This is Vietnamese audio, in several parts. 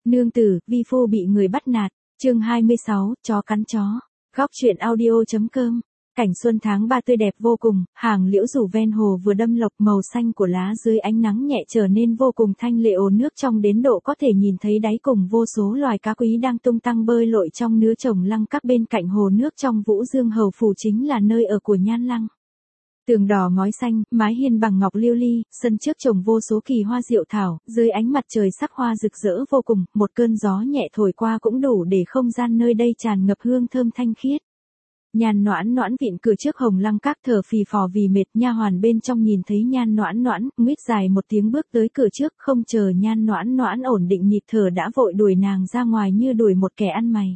Nương tử, vi phu bị người bắt nạt. Chương 26, chó cắn chó. Góc truyện audio.com. Cảnh xuân tháng 3 tươi đẹp vô cùng, hàng liễu rủ ven hồ vừa đâm lộc, màu xanh của lá dưới ánh nắng nhẹ trở nên vô cùng thanh lệ, ồn nước trong đến độ có thể nhìn thấy đáy, cùng vô số loài cá quý đang tung tăng bơi lội trong nứa trồng lăng các bên cạnh hồ nước trong Vũ Dương Hầu Phủ, chính là nơi ở của Nhan Lăng. Tường đỏ ngói xanh, mái hiên bằng ngọc liêu ly, sân trước trồng vô số kỳ hoa diệu thảo, dưới ánh mặt trời sắc hoa rực rỡ vô cùng, một cơn gió nhẹ thổi qua cũng đủ để không gian nơi đây tràn ngập hương thơm thanh khiết. Nhan Noãn Noãn vịn cửa trước hồng lăng các thở phì phò vì mệt, nha hoàn bên trong nhìn thấy Nhan Noãn Noãn, nguyết dài một tiếng bước tới cửa trước, không chờ Nhan Noãn Noãn ổn định nhịp thở đã vội đuổi nàng ra ngoài như đuổi một kẻ ăn mày.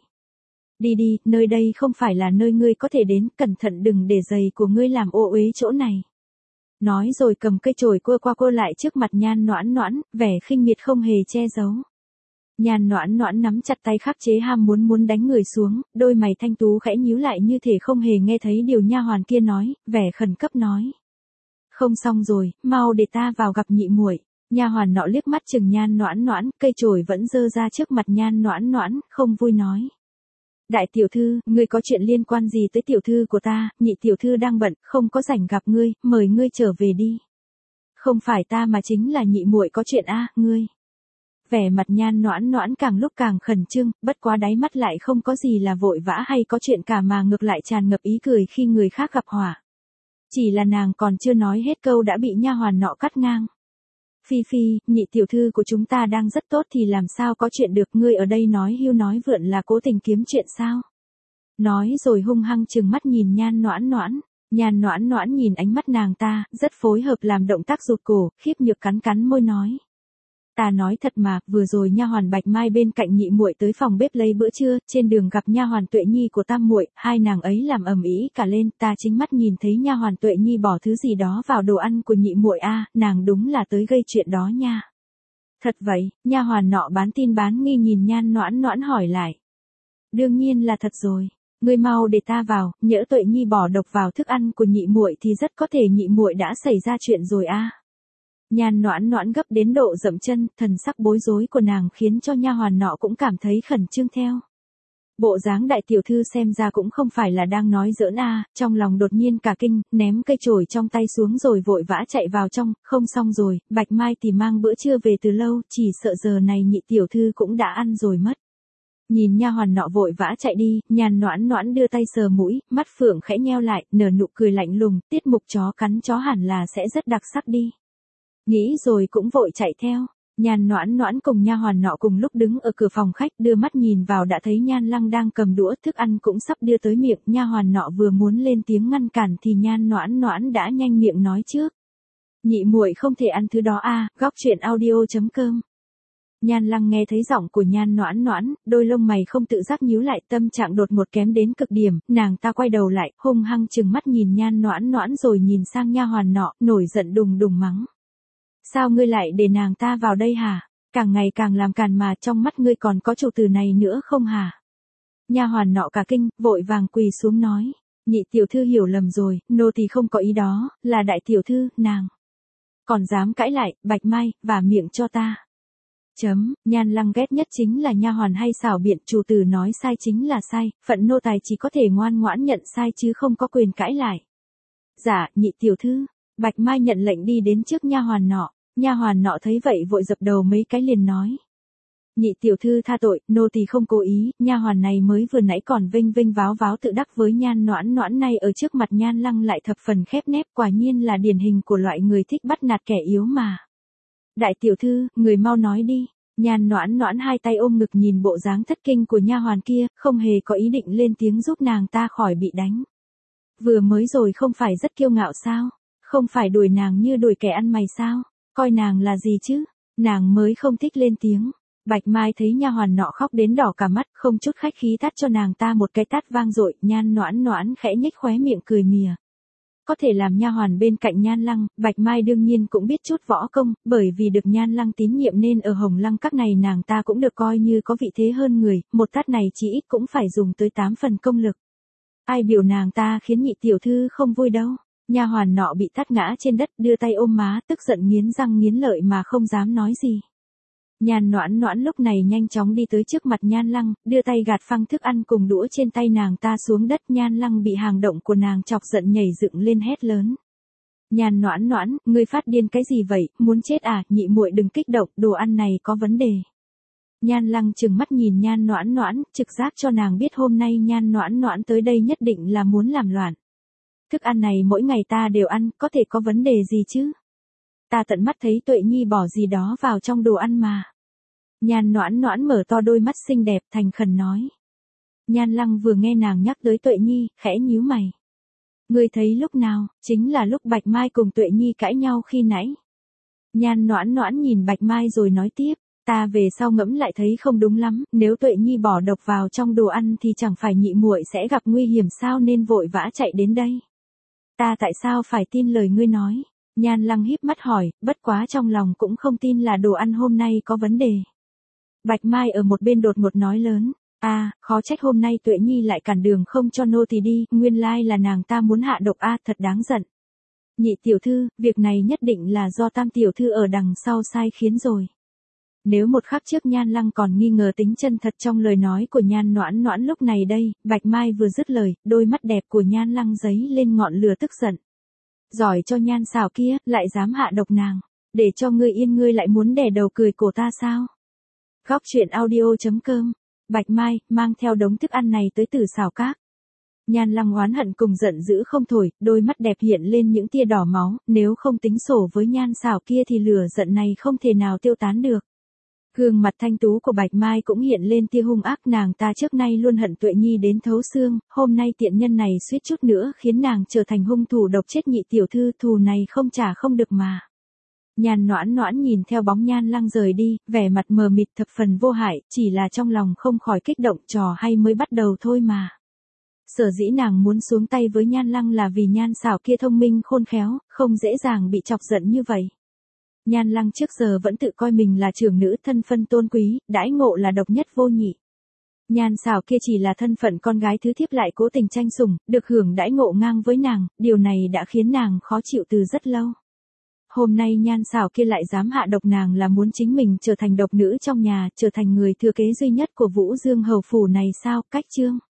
Đi đi, nơi đây không phải là nơi ngươi có thể đến, cẩn thận đừng để giày của ngươi làm ô uế chỗ này. Nói rồi cầm cây chổi cua qua cua lại trước mặt Nhan Noãn Noãn, vẻ khinh miệt không hề che giấu. Nhan Noãn Noãn nắm chặt tay khắc chế ham muốn đánh người xuống, đôi mày thanh tú khẽ nhíu lại như thể không hề nghe thấy điều nha hoàn kia nói, vẻ khẩn cấp nói. Không xong rồi, mau để ta vào gặp nhị muội. Nha hoàn nọ liếc mắt chừng Nhan Noãn Noãn, cây chổi vẫn giơ ra trước mặt Nhan Noãn Noãn, không vui nói. Đại tiểu thư, ngươi có chuyện liên quan gì tới tiểu thư của ta, nhị tiểu thư đang bận, không có rảnh gặp ngươi, mời ngươi trở về đi. Không phải ta mà chính là nhị muội có chuyện a, ngươi. Vẻ mặt Nhan Noãn Noãn càng lúc càng khẩn trương, bất quá đáy mắt lại không có gì là vội vã hay có chuyện cả mà ngược lại tràn ngập ý cười khi người khác gặp họa. Chỉ là nàng còn chưa nói hết câu đã bị nha hoàn nọ cắt ngang. Phi Phi, nhị tiểu thư của chúng ta đang rất tốt thì làm sao có chuyện được, ngươi ở đây nói hưu nói vượn là cố tình kiếm chuyện sao? Nói rồi hung hăng trừng mắt nhìn Nhan Noãn Noãn. Nhan Noãn Noãn nhìn ánh mắt nàng ta, rất phối hợp làm động tác rụt cổ, khiếp nhược cắn môi nói. Ta nói thật mà, vừa rồi nha hoàn Bạch Mai bên cạnh nhị muội tới phòng bếp lấy bữa trưa, trên đường gặp nha hoàn Tuệ Nhi của tam muội, hai nàng ấy làm ầm ĩ cả lên, ta chính mắt nhìn thấy nha hoàn Tuệ Nhi bỏ thứ gì đó vào đồ ăn của nhị muội a, nàng đúng là tới gây chuyện đó nha. Thật vậy? Nha hoàn nọ bán tin bán nghi nhìn Nhan Noãn Noãn hỏi lại. Đương nhiên là thật rồi, ngươi mau để ta vào, nhỡ Tuệ Nhi bỏ độc vào thức ăn của nhị muội thì rất có thể nhị muội đã xảy ra chuyện rồi a. Nhan Noãn Noãn gấp đến độ dậm chân, thần sắc bối rối của nàng khiến cho nha hoàn nọ cũng cảm thấy khẩn trương theo. Bộ dáng đại tiểu thư xem ra cũng không phải là đang nói giỡn a, trong lòng đột nhiên cả kinh, ném cây chổi trong tay xuống rồi vội vã chạy vào trong, không xong rồi, Bạch Mai thì mang bữa trưa về từ lâu, chỉ sợ giờ này nhị tiểu thư cũng đã ăn rồi mất. Nhìn nha hoàn nọ vội vã chạy đi, Nhan Noãn Noãn đưa tay sờ mũi, mắt phượng khẽ nheo lại, nở nụ cười lạnh lùng, tiết mục chó cắn chó hẳn là sẽ rất đặc sắc đi. Nghĩ rồi cũng vội chạy theo. Nhan Noãn Noãn cùng nha hoàn nọ cùng lúc đứng ở cửa phòng khách, đưa mắt nhìn vào đã thấy Nhan Lăng đang cầm đũa, thức ăn cũng sắp đưa tới miệng, nha hoàn nọ vừa muốn lên tiếng ngăn cản thì Nhan Noãn Noãn đã nhanh miệng nói trước. Nhị muội không thể ăn thứ đó a, góc truyện audio.com. Nhan Lăng nghe thấy giọng của Nhan Noãn Noãn, đôi lông mày không tự giác nhíu lại, tâm trạng đột ngột kém đến cực điểm, nàng ta quay đầu lại, hung hăng trừng mắt nhìn Nhan Noãn Noãn rồi nhìn sang nha hoàn nọ, nổi giận đùng đùng mắng. Sao ngươi lại để nàng ta vào đây hả? Càng ngày càng làm càn mà, trong mắt ngươi còn có chủ từ này nữa không hả? Nha hoàn nọ cả kinh, vội vàng quỳ xuống nói. Nhị tiểu thư hiểu lầm rồi, nô tỳ không có ý đó, là đại tiểu thư, nàng. Còn dám cãi lại, Bạch Mai, vả miệng cho ta. Nhan Lăng ghét nhất chính là nha hoàn hay xảo biện, chủ tử nói sai chính là sai, phận nô tài chỉ có thể ngoan ngoãn nhận sai chứ không có quyền cãi lại. Dạ, nhị tiểu thư. Bạch Mai nhận lệnh đi đến trước nha hoàn nọ. Nha hoàn nọ thấy vậy vội dập đầu mấy cái liền nói. Nhị tiểu thư tha tội, nô tỳ không cố ý, nha hoàn này mới vừa nãy còn vênh vênh váo váo tự đắc với Nhan Noãn Noãn, này ở trước mặt Nhan Lăng lại thập phần khép nép, quả nhiên là điển hình của loại người thích bắt nạt kẻ yếu mà. Đại tiểu thư, người mau nói đi. Nhan Noãn Noãn hai tay ôm ngực nhìn bộ dáng thất kinh của nha hoàn kia, không hề có ý định lên tiếng giúp nàng ta khỏi bị đánh. Vừa mới rồi không phải rất kiêu ngạo sao? Không phải đuổi nàng như đuổi kẻ ăn mày sao? Coi nàng là gì chứ? Nàng mới không thích lên tiếng. Bạch Mai thấy nha hoàn nọ khóc đến đỏ cả mắt, không chút khách khí tát cho nàng ta một cái tát vang dội, Nhan Noãn Noãn khẽ nhếch khóe miệng cười mỉa. Có thể làm nha hoàn bên cạnh Nhan Lăng, Bạch Mai đương nhiên cũng biết chút võ công, bởi vì được Nhan Lăng tín nhiệm nên ở Hồng Lăng các này nàng ta cũng được coi như có vị thế hơn người, một tát này chỉ ít cũng phải dùng tới 8 phần công lực. Ai biểu nàng ta khiến nhị tiểu thư không vui đâu. Nha hoàn nọ bị tát ngã trên đất, đưa tay ôm má, tức giận nghiến răng nghiến lợi mà không dám nói gì. Nhan Noãn Noãn lúc này nhanh chóng đi tới trước mặt Nhan Lăng, đưa tay gạt phăng thức ăn cùng đũa trên tay nàng ta xuống đất. Nhan Lăng bị hành động của nàng chọc giận nhảy dựng lên hét lớn. Nhan Noãn Noãn, ngươi phát điên cái gì vậy, muốn chết à, nhị muội đừng kích động, đồ ăn này có vấn đề. Nhan Lăng trừng mắt nhìn Nhan Noãn Noãn, trực giác cho nàng biết hôm nay Nhan Noãn Noãn tới đây nhất định là muốn làm loạn. Thức ăn này mỗi ngày ta đều ăn, có thể có vấn đề gì chứ? Ta tận mắt thấy Tuệ Nhi bỏ gì đó vào trong đồ ăn mà. Nhan Noãn Noãn mở to đôi mắt xinh đẹp thành khẩn nói. Nhan Lăng vừa nghe nàng nhắc tới Tuệ Nhi, khẽ nhíu mày. Ngươi thấy lúc nào, chính là lúc Bạch Mai cùng Tuệ Nhi cãi nhau khi nãy. Nhan Noãn Noãn nhìn Bạch Mai rồi nói tiếp, ta về sau ngẫm lại thấy không đúng lắm, nếu Tuệ Nhi bỏ độc vào trong đồ ăn thì chẳng phải nhị muội sẽ gặp nguy hiểm sao nên vội vã chạy đến đây. Ta tại sao phải tin lời ngươi nói? Nhan Lăng híp mắt hỏi, bất quá trong lòng cũng không tin là đồ ăn hôm nay có vấn đề. Bạch Mai ở một bên đột ngột nói lớn, khó trách hôm nay Tuệ Nhi lại cản đường không cho nô tỳ đi, nguyên lai là nàng ta muốn hạ độc thật đáng giận. Nhị tiểu thư, việc này nhất định là do Tam tiểu thư ở đằng sau sai khiến rồi. Nếu một khắc trước Nhan Lăng còn nghi ngờ tính chân thật trong lời nói của Nhan Noãn Noãn lúc này đây, Bạch Mai vừa dứt lời, đôi mắt đẹp của Nhan Lăng giấy lên ngọn lửa tức giận. Giỏi cho Nhan xảo kia, lại dám hạ độc nàng, để cho ngươi yên ngươi lại muốn đè đầu cười cổ ta sao? Góc truyện audio.com. Bạch Mai, mang theo đống thức ăn này tới Tử Xảo Các. Nhan Lăng oán hận cùng giận dữ không thổi, đôi mắt đẹp hiện lên những tia đỏ máu, nếu không tính sổ với Nhan xảo kia thì lửa giận này không thể nào tiêu tán được. Gương mặt thanh tú của Bạch Mai cũng hiện lên tia hung ác, nàng ta trước nay luôn hận Tuệ Nhi đến thấu xương, hôm nay tiện nhân này suýt chút nữa khiến nàng trở thành hung thủ độc chết nhị tiểu thư, thù này không trả không được mà. Nhan Noãn Noãn nhìn theo bóng Nhan Lăng rời đi, vẻ mặt mờ mịt thập phần vô hại, chỉ là trong lòng không khỏi kích động, trò hay mới bắt đầu thôi mà. Sở dĩ nàng muốn xuống tay với Nhan Lăng là vì Nhan xảo kia thông minh khôn khéo, không dễ dàng bị chọc giận như vậy. Nhan Lăng trước giờ vẫn tự coi mình là trưởng nữ thân phân tôn quý, đãi ngộ là độc nhất vô nhị. Nhan xảo kia chỉ là thân phận con gái thứ thiếp lại cố tình tranh sủng, được hưởng đãi ngộ ngang với nàng, điều này đã khiến nàng khó chịu từ rất lâu. Hôm nay Nhan xảo kia lại dám hạ độc nàng là muốn chính mình trở thành độc nữ trong nhà, trở thành người thừa kế duy nhất của Vũ Dương hầu phủ này sao? Cách chương.